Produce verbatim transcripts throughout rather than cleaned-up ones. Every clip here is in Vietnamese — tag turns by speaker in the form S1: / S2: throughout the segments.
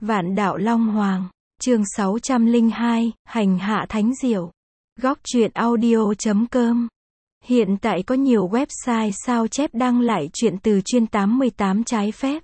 S1: Vạn Đạo Long Hoàng, chương sáu trăm lẻ hai, hành hạ thánh diệu. Góc truyện audio chấm com. Hiện tại có nhiều website sao chép đăng lại truyện từ chuyên tám mươi tám trái phép,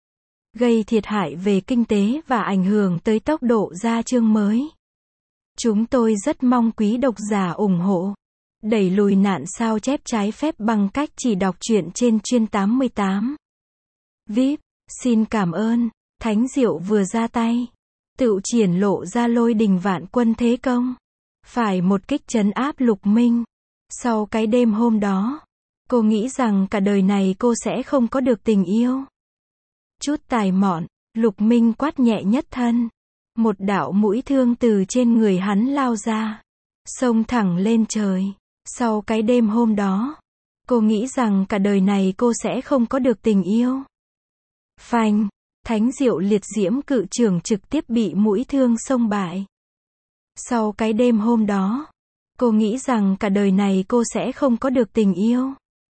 S1: gây thiệt hại về kinh tế và ảnh hưởng tới tốc độ ra chương mới. Chúng tôi rất mong quý độc giả ủng hộ, đẩy lùi nạn sao chép trái phép bằng cách chỉ đọc truyện trên chuyên tám mươi tám. vê i pê, xin cảm ơn. Thánh diệu vừa ra tay, tự triển lộ ra lôi đình vạn quân thế công, phải một kích trấn áp Lục Minh. Sau cái đêm hôm đó, cô nghĩ rằng cả đời này cô sẽ không có được tình yêu. Chút tài mọn, Lục Minh quát nhẹ nhất thân. Một đạo mũi thương từ trên người hắn lao ra, xông thẳng lên trời. Sau cái đêm hôm đó, cô nghĩ rằng cả đời này cô sẽ không có được tình yêu. Phanh! Thánh diệu liệt diễm cự trưởng trực tiếp bị mũi thương xông bại. Sau cái đêm hôm đó, cô nghĩ rằng cả đời này cô sẽ không có được tình yêu.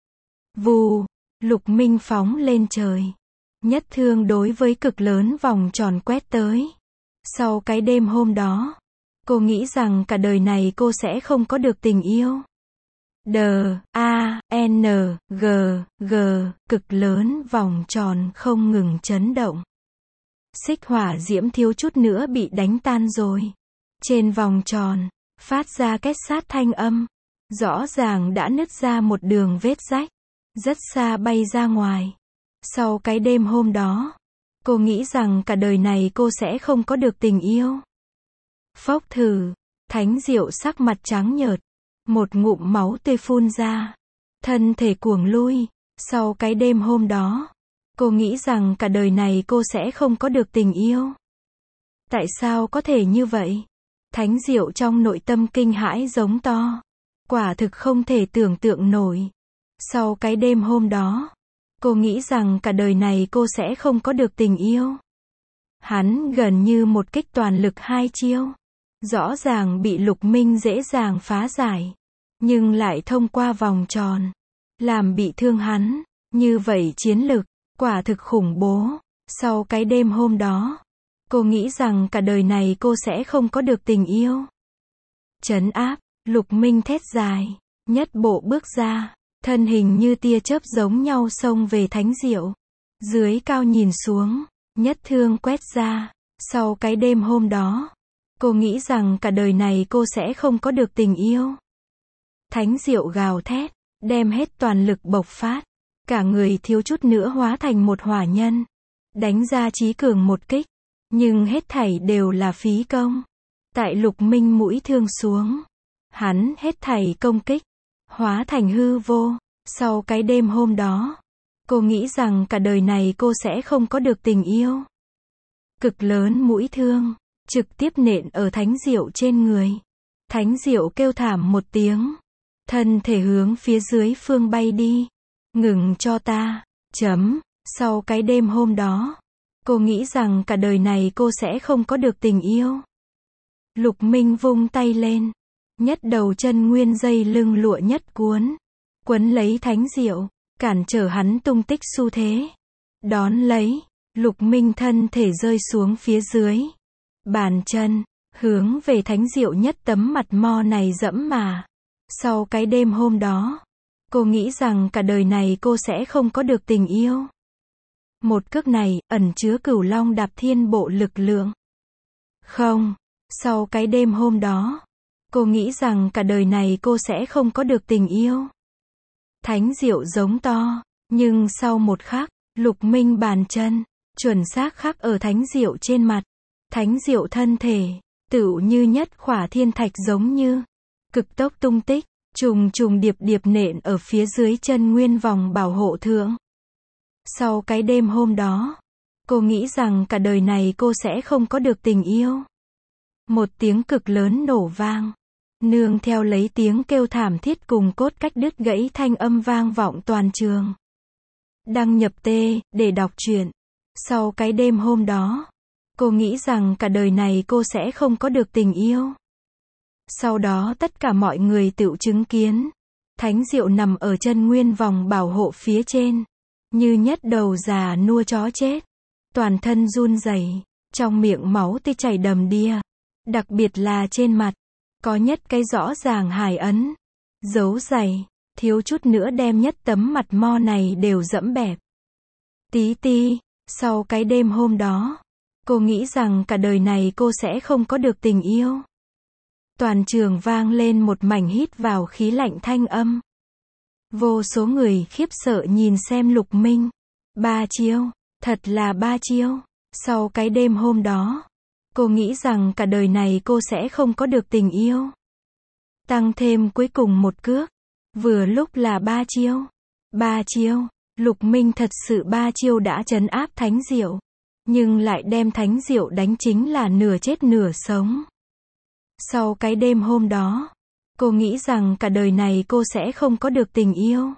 S1: Vù! Lục Minh phóng lên trời. Nhất thương đối với cực lớn vòng tròn quét tới. Sau cái đêm hôm đó, cô nghĩ rằng cả đời này cô sẽ không có được tình yêu. D, A, N, G, G, cực lớn vòng tròn không ngừng chấn động. Xích hỏa diễm thiếu chút nữa bị đánh tan rồi. Trên vòng tròn, phát ra két sát thanh âm. Rõ ràng đã nứt ra một đường vết rách, rất xa bay ra ngoài. Sau cái đêm hôm đó, cô nghĩ rằng cả đời này cô sẽ không có được tình yêu. Phốc thử, thánh diệu sắc mặt trắng nhợt. Một ngụm máu tươi phun ra. Thân thể cuồng lui. Sau cái đêm hôm đó, cô nghĩ rằng cả đời này cô sẽ không có được tình yêu. Tại sao có thể như vậy? Thánh diệu trong nội tâm kinh hãi giống to. Quả thực không thể tưởng tượng nổi. Sau cái đêm hôm đó, cô nghĩ rằng cả đời này cô sẽ không có được tình yêu. Hắn gần như một kích toàn lực hai chiêu. Rõ ràng bị Lục Minh dễ dàng phá giải, nhưng lại thông qua vòng tròn, làm bị thương hắn. Như vậy chiến lực, quả thực khủng bố. Sau cái đêm hôm đó, cô nghĩ rằng cả đời này cô sẽ không có được tình yêu. Trấn áp, Lục Minh thét dài, nhất bộ bước ra, thân hình như tia chớp giống nhau xông về thánh diệu. Dưới cao nhìn xuống, nhất thương quét ra. Sau cái đêm hôm đó, cô nghĩ rằng cả đời này cô sẽ không có được tình yêu. Thánh diệu gào thét, đem hết toàn lực bộc phát. Cả người thiếu chút nữa hóa thành một hỏa nhân. Đánh ra chí cường một kích. Nhưng hết thảy đều là phí công. Tại Lục Minh mũi thương xuống, hắn hết thảy công kích, hóa thành hư vô. Sau cái đêm hôm đó, cô nghĩ rằng cả đời này cô sẽ không có được tình yêu. Cực lớn mũi thương, trực tiếp nện ở thánh diệu trên người. Thánh diệu kêu thảm một tiếng. Thân thể hướng phía dưới phương bay đi. Ngừng cho ta. Chấm. Sau cái đêm hôm đó, cô nghĩ rằng cả đời này cô sẽ không có được tình yêu. Lục Minh vung tay lên. Nhất đầu chân nguyên dây lưng lụa nhất cuốn. Quấn lấy thánh diệu, cản trở hắn tung tích xu thế. Đón lấy, Lục Minh thân thể rơi xuống phía dưới. Bàn chân, hướng về thánh diệu nhất tấm mặt mo này dẫm mà. Sau cái đêm hôm đó, cô nghĩ rằng cả đời này cô sẽ không có được tình yêu. Một cước này, ẩn chứa cửu long đạp thiên bộ lực lượng. Không, sau cái đêm hôm đó, cô nghĩ rằng cả đời này cô sẽ không có được tình yêu. Thánh diệu giống to, nhưng sau một khắc, Lục Minh bàn chân, chuẩn xác khắc ở thánh diệu trên mặt. Thánh diệu thân thể, tựu như nhất khỏa thiên thạch giống như, cực tốc tung tích, trùng trùng điệp điệp nện ở phía dưới chân nguyên vòng bảo hộ thượng. Sau cái đêm hôm đó, cô nghĩ rằng cả đời này cô sẽ không có được tình yêu. Một tiếng cực lớn nổ vang, nương theo lấy tiếng kêu thảm thiết cùng cốt cách đứt gãy thanh âm vang vọng toàn trường. Đăng nhập T, để đọc truyện. Sau cái đêm hôm đó, cô nghĩ rằng cả đời này cô sẽ không có được tình yêu. Sau đó tất cả mọi người tự chứng kiến. Thánh diệu nằm ở chân nguyên vòng bảo hộ phía trên. Như nhất đầu già nua chó chết. Toàn thân run rẩy, Trong miệng máu tươi chảy đầm đìa. Đặc biệt là trên mặt. Có nhất cái rõ ràng hài ấn. Dấu dày. Thiếu chút nữa đem nhất tấm mặt mo này đều dẫm bẹp. Tí ti. Sau cái đêm hôm đó. Cô nghĩ rằng cả đời này cô sẽ không có được tình yêu. Toàn trường vang lên một mảnh hít vào khí lạnh thanh âm. Vô số người khiếp sợ nhìn xem Lục Minh. Ba chiêu. Thật là ba chiêu. Sau cái đêm hôm đó. Cô nghĩ rằng cả đời này cô sẽ không có được tình yêu. Tăng thêm cuối cùng một cước. Vừa lúc là ba chiêu. Ba chiêu. Lục Minh thật sự ba chiêu đã trấn áp Thánh Diệu. Nhưng lại đem Thánh Diệu đánh chính là nửa chết nửa sống. Sau cái đêm hôm đó. Cô nghĩ rằng cả đời này cô sẽ không có được tình yêu.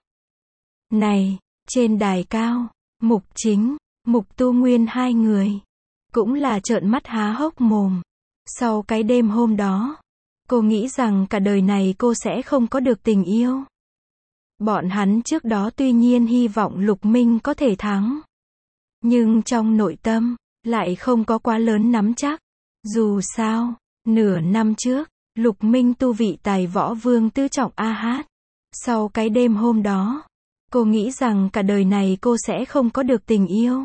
S1: Này, trên đài cao, Mục Chính, Mục Tu Nguyên hai người. Cũng là trợn mắt há hốc mồm. Sau cái đêm hôm đó. Cô nghĩ rằng cả đời này cô sẽ không có được tình yêu. Bọn hắn trước đó tuy nhiên hy vọng Lục Minh có thể thắng. Nhưng trong nội tâm, lại không có quá lớn nắm chắc. Dù sao, nửa năm trước, Lục Minh tu vị tài võ vương tứ trọng A Hát. Sau cái đêm hôm đó, cô nghĩ rằng cả đời này cô sẽ không có được tình yêu.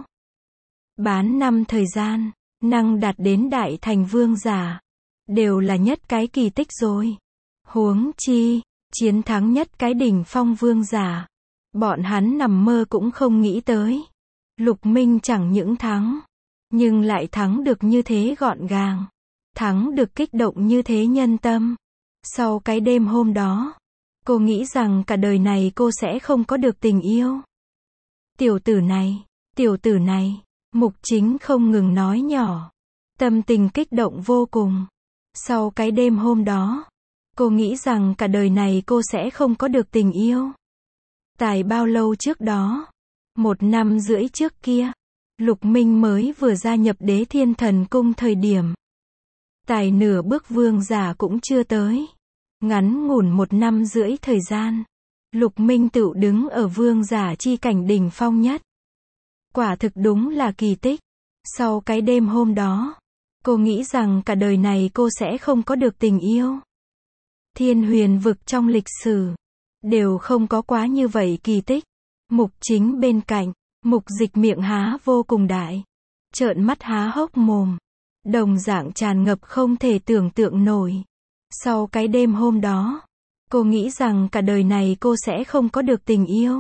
S1: Bán năm thời gian, năng đạt đến đại thành vương giả. Đều là nhất cái kỳ tích rồi. Huống chi, chiến thắng nhất cái đỉnh phong vương giả. Bọn hắn nằm mơ cũng không nghĩ tới. Lục Minh chẳng những thắng, nhưng lại thắng được như thế gọn gàng. Thắng được kích động như thế nhân tâm. Sau cái đêm hôm đó, cô nghĩ rằng cả đời này cô sẽ không có được tình yêu. Tiểu tử này, tiểu tử này, Mục Chính không ngừng nói nhỏ. Tâm tình kích động vô cùng. Sau cái đêm hôm đó, cô nghĩ rằng cả đời này cô sẽ không có được tình yêu. Tại bao lâu trước đó? Một năm rưỡi trước kia, Lục Minh mới vừa gia nhập Đế Thiên Thần Cung thời điểm. Tài nửa bước vương giả cũng chưa tới. Ngắn ngủn một năm rưỡi thời gian. Lục Minh tự đứng ở vương giả chi cảnh đỉnh phong nhất. Quả thực đúng là kỳ tích. Sau cái đêm hôm đó, cô nghĩ rằng cả đời này cô sẽ không có được tình yêu. Thiên huyền vực trong lịch sử, đều không có quá như vậy kỳ tích. Mục Chính bên cạnh, Mục Dịch miệng há vô cùng đại. Trợn mắt há hốc mồm. Đồng dạng tràn ngập không thể tưởng tượng nổi. Sau cái đêm hôm đó, cô nghĩ rằng cả đời này cô sẽ không có được tình yêu.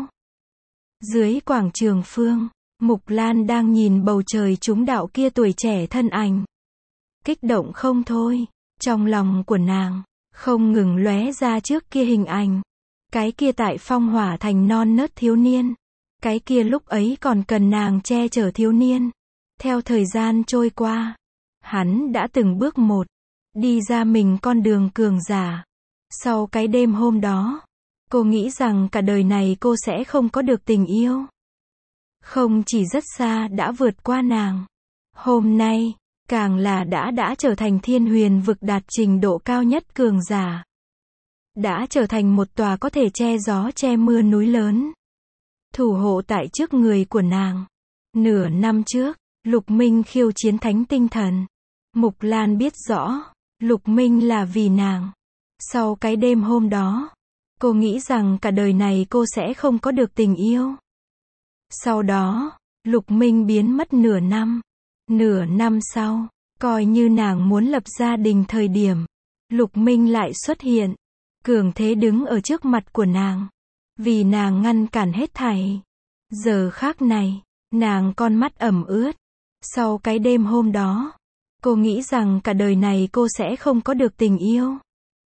S1: Dưới quảng trường Phương, Mục Lan đang nhìn bầu trời chúng đạo kia tuổi trẻ thân ảnh. Kích động không thôi. Trong lòng của nàng, không ngừng lóe ra trước kia hình ảnh. Cái kia tại Phong Hỏa Thành non nớt thiếu niên. Cái kia lúc ấy còn cần nàng che chở thiếu niên. Theo thời gian trôi qua, hắn đã từng bước một, đi ra mình con đường cường giả. Sau cái đêm hôm đó, cô nghĩ rằng cả đời này cô sẽ không có được tình yêu. Không chỉ rất xa đã vượt qua nàng. Hôm nay, càng là đã đã trở thành thiên huyền vực đạt trình độ cao nhất cường giả. Đã trở thành một tòa có thể che gió che mưa núi lớn. Thủ hộ tại trước người của nàng. Nửa năm trước, Lục Minh khiêu chiến thánh tinh thần. Mục Lan biết rõ, Lục Minh là vì nàng. Sau cái đêm hôm đó, cô nghĩ rằng cả đời này cô sẽ không có được tình yêu. Sau đó, Lục Minh biến mất nửa năm. Nửa năm sau, coi như nàng muốn lập gia đình thời điểm, Lục Minh lại xuất hiện. Cường thế đứng ở trước mặt của nàng. Vì nàng ngăn cản hết thảy. Giờ khác này, nàng con mắt ẩm ướt. Sau cái đêm hôm đó, cô nghĩ rằng cả đời này cô sẽ không có được tình yêu.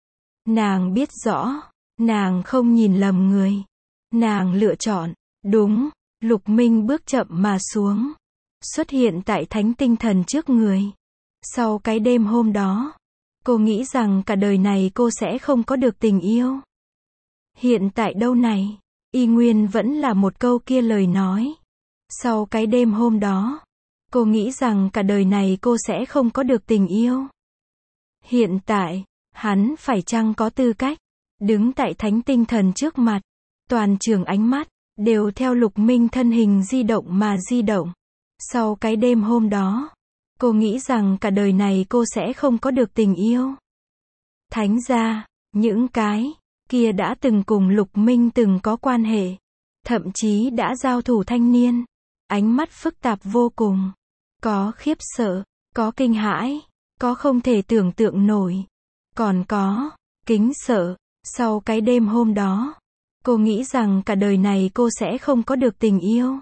S1: Nàng biết rõ, nàng không nhìn lầm người. Nàng lựa chọn, đúng, Lục Minh bước chậm mà xuống. Xuất hiện tại thánh tinh thần trước người. Sau cái đêm hôm đó, cô nghĩ rằng cả đời này cô sẽ không có được tình yêu. Hiện tại đâu này, y nguyên vẫn là một câu kia lời nói. Sau cái đêm hôm đó, cô nghĩ rằng cả đời này cô sẽ không có được tình yêu. Hiện tại, hắn phải chăng có tư cách, đứng tại thánh tinh thần trước mặt. Toàn trường ánh mắt, đều theo Lục Minh thân hình di động mà di động. Sau cái đêm hôm đó, Cô nghĩ rằng cả đời này cô sẽ không có được tình yêu. Thánh gia, những cái kia đã từng cùng Lục Minh từng có quan hệ, thậm chí đã giao thủ thanh niên, ánh mắt phức tạp vô cùng, có khiếp sợ, có kinh hãi, có không thể tưởng tượng nổi, còn có kính sợ. Sau cái đêm hôm đó, cô nghĩ rằng cả đời này cô sẽ không có được tình yêu.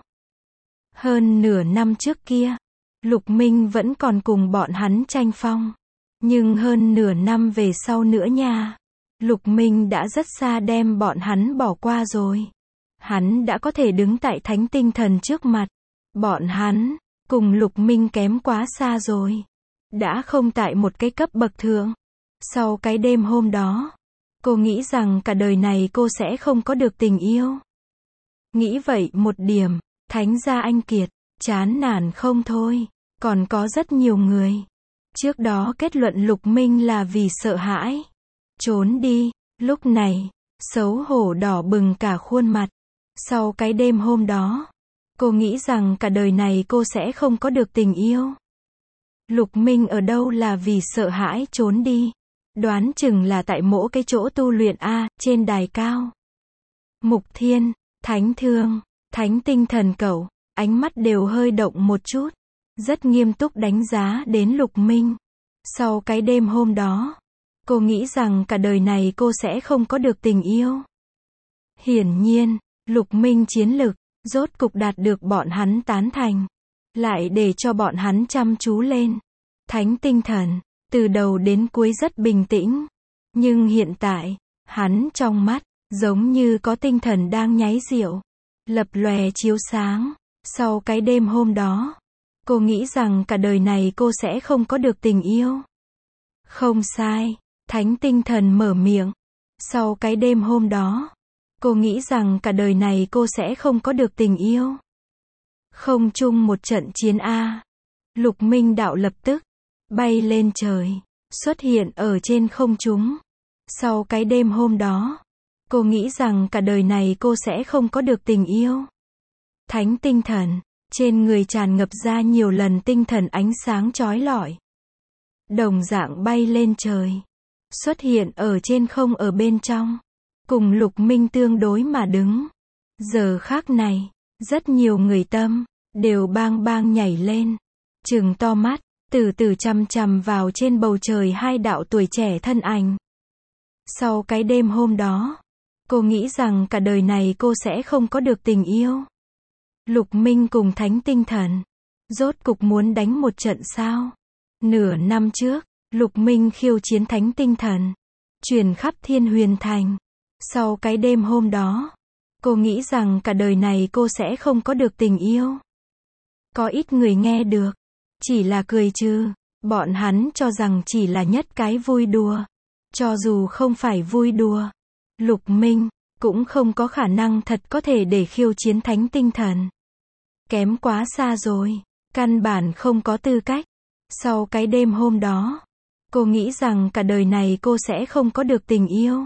S1: Hơn nửa năm trước kia, Lục Minh vẫn còn cùng bọn hắn tranh phong. Nhưng hơn nửa năm về sau nữa nha, Lục Minh đã rất xa đem bọn hắn bỏ qua rồi. Hắn đã có thể đứng tại thánh tinh thần trước mặt. Bọn hắn, cùng Lục Minh kém quá xa rồi. Đã không tại một cái cấp bậc thượng. Sau cái đêm hôm đó, cô nghĩ rằng cả đời này cô sẽ không có được tình yêu. Nghĩ vậy một điểm, thánh gia anh kiệt, chán nản không thôi. Còn có rất nhiều người. Trước đó kết luận Lục Minh là vì sợ hãi. Trốn đi. Lúc này, xấu hổ đỏ bừng cả khuôn mặt. Sau cái đêm hôm đó, cô nghĩ rằng cả đời này cô sẽ không có được tình yêu. Lục Minh ở đâu là vì sợ hãi trốn đi. Đoán chừng là tại mỗi cái chỗ tu luyện A, trên đài cao. Mục Thiên, Thánh Thương, Thánh Tinh Thần cậu, ánh mắt đều hơi động một chút. Rất nghiêm túc đánh giá đến Lục Minh. Sau cái đêm hôm đó, cô nghĩ rằng cả đời này cô sẽ không có được tình yêu. Hiển nhiên, Lục Minh chiến lực, rốt cục đạt được bọn hắn tán thành. Lại để cho bọn hắn chăm chú lên. Thánh Tinh Thần, từ đầu đến cuối rất bình tĩnh. Nhưng hiện tại, hắn trong mắt, giống như có tinh thần đang nháy rượu. Lập lòe chiếu sáng. Sau cái đêm hôm đó, cô nghĩ rằng cả đời này cô sẽ không có được tình yêu. Không sai, Thánh Tinh Thần mở miệng. Sau cái đêm hôm đó, cô nghĩ rằng cả đời này cô sẽ không có được tình yêu. Không chung một trận chiến A. Lục Minh đạo lập tức bay lên trời, xuất hiện ở trên không trung. Sau cái đêm hôm đó, cô nghĩ rằng cả đời này cô sẽ không có được tình yêu. Thánh Tinh Thần, trên người tràn ngập ra nhiều lần tinh thần ánh sáng chói lọi. Đồng dạng bay lên trời, xuất hiện ở trên không ở bên trong, cùng Lục Minh tương đối mà đứng. Giờ khắc này, rất nhiều người tâm, đều bang bang nhảy lên, trừng to mắt, từ từ chằm chằm vào trên bầu trời hai đạo tuổi trẻ thân ảnh. Sau cái đêm hôm đó, cô nghĩ rằng cả đời này cô sẽ không có được tình yêu. Lục Minh cùng Thánh Tinh Thần, rốt cục muốn đánh một trận sao? Nửa năm trước, Lục Minh khiêu chiến Thánh Tinh Thần, truyền khắp Thiên Huyền Thành. Sau cái đêm hôm đó, cô nghĩ rằng cả đời này cô sẽ không có được tình yêu. Có ít người nghe được, chỉ là cười trừ, bọn hắn cho rằng chỉ là nhất cái vui đùa. Cho dù không phải vui đùa, Lục Minh cũng không có khả năng thật có thể để khiêu chiến Thánh Tinh Thần. Kém quá xa rồi, căn bản không có tư cách. Sau cái đêm hôm đó, cô nghĩ rằng cả đời này cô sẽ không có được tình yêu.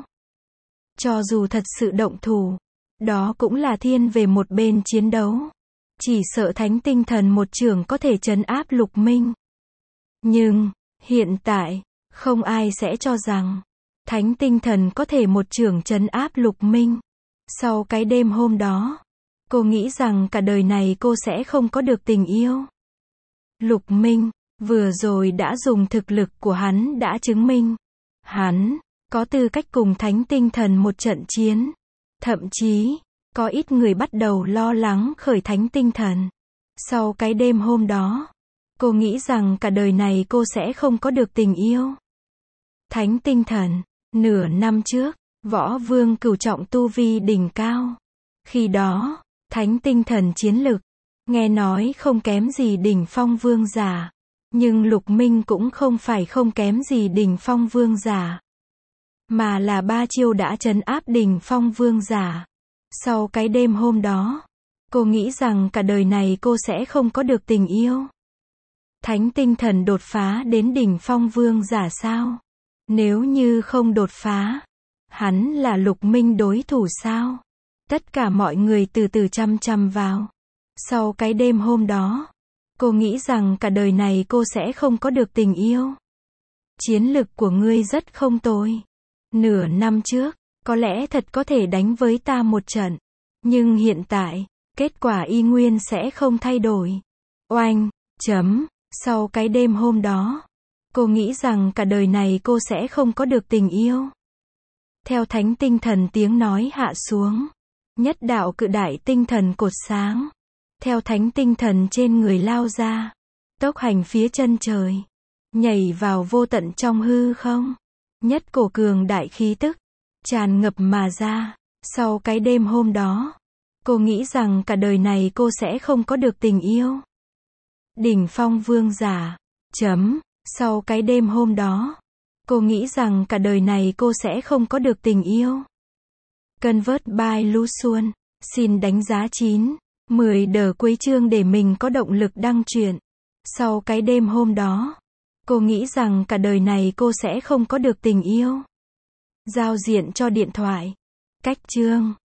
S1: Cho dù thật sự động thủ, đó cũng là thiên về một bên chiến đấu. Chỉ sợ Thánh Tinh Thần một chưởng có thể trấn áp Lục Minh. Nhưng, hiện tại, không ai sẽ cho rằng Thánh Tinh Thần có thể một chưởng trấn áp Lục Minh. Sau cái đêm hôm đó, cô nghĩ rằng cả đời này cô sẽ không có được tình yêu. Lục Minh, vừa rồi đã dùng thực lực của hắn đã chứng minh. Hắn, có tư cách cùng Thánh Tinh Thần một trận chiến. Thậm chí, có ít người bắt đầu lo lắng khởi Thánh Tinh Thần. Sau cái đêm hôm đó, cô nghĩ rằng cả đời này cô sẽ không có được tình yêu. Thánh Tinh Thần, nửa năm trước, Võ Vương cửu trọng tu vi đỉnh cao. Khi đó, Thánh Tinh Thần chiến lực, nghe nói không kém gì đỉnh phong vương giả. Nhưng Lục Minh cũng không phải không kém gì đỉnh phong vương giả. Mà là ba chiêu đã trấn áp đỉnh phong vương giả. Sau cái đêm hôm đó, cô nghĩ rằng cả đời này cô sẽ không có được tình yêu. Thánh Tinh Thần đột phá đến đỉnh phong vương giả sao? Nếu như không đột phá, hắn là Lục Minh đối thủ sao? Tất cả mọi người từ từ chăm chăm vào. Sau cái đêm hôm đó, Cô nghĩ rằng cả đời này cô sẽ không có được tình yêu. Chiến lực của ngươi rất không tồi. Nửa năm trước, có lẽ thật có thể đánh với ta một trận. Nhưng hiện tại, kết quả y nguyên sẽ không thay đổi. Oanh, chấm, sau cái đêm hôm đó, cô nghĩ rằng cả đời này cô sẽ không có được tình yêu. Theo thánh tinh thần tiếng nói hạ xuống. Nhất đạo cự đại tinh thần cột sáng. Theo thánh tinh thần trên người lao ra. Tốc hành phía chân trời. Nhảy vào vô tận trong hư không. Nhất cổ cường đại khí tức. Tràn ngập mà ra. Sau cái đêm hôm đó. Cô nghĩ rằng cả đời này cô sẽ không có được tình yêu. Đỉnh phong vương giả. Chấm. Sau cái đêm hôm đó. Cô nghĩ rằng cả đời này cô sẽ không có được tình yêu. Convert by Lu Xuân. Xin đánh giá chín, mười đờ cuối chương để mình có động lực đăng truyện. Sau cái đêm hôm đó, cô nghĩ rằng cả đời này cô sẽ không có được tình yêu. Giao diện cho điện thoại. Cách chương.